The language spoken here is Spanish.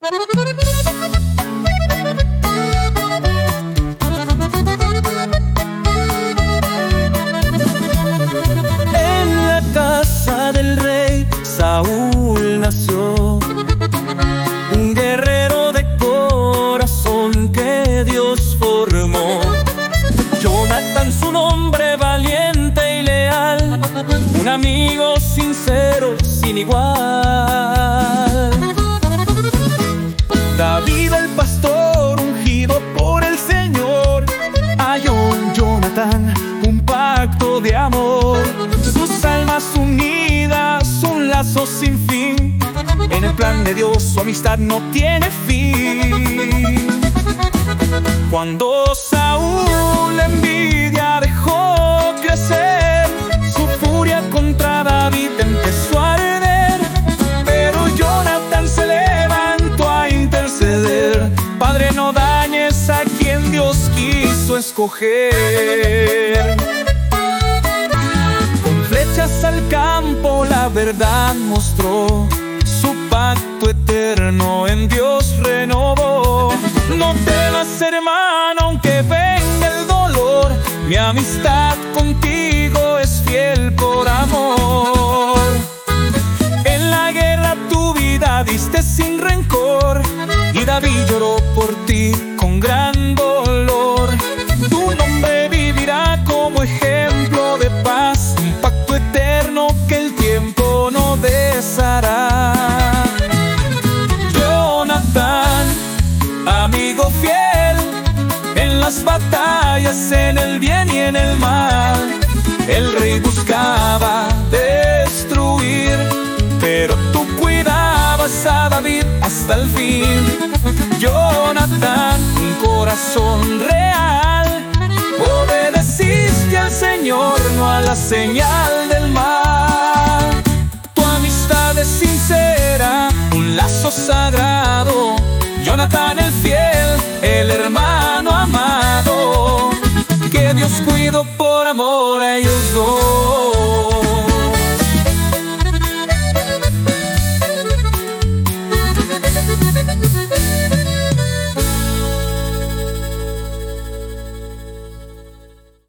En la casa del rey Saúl nació un guerrero de corazón que Dios formó. Jonathan, su nombre, valiente y leal, un amigo sincero sin igual. David, el pastor ungido por el Señor, halló en Jonathan un pacto de amor. Sus almas unidas, un lazo sin fin. En el plan de Dios su amistad no tiene fin. Cuando Saúl la envidia dejó crecer, su furia contra David empezó a arder. Pero Jonathan se levantó a interceder. Padre, no dañes a quien Dios quiso escoger. Con flechas al campo la verdad mostró, su pacto eterno en Dios renovó. No temas, hermano, aunque venga el dolor, mi amistad contigo es fiel por amor. En la guerra tu vida diste sin rencor, y David lloró por ti con gran dolor. Tu nombre vivirá como ejemplo de paz, un pacto eterno que el tiempo no deshará. Jonathan, amigo fiel, en las batallas, en el bien y en el mal, el rey buscaba destruir, pero tú cuidabas a David hasta el fin. Jonathan, un corazón real, obedeciste al Señor, no a la señal del mal. Tu amistad es sincera, un lazo sagrado. Jonathan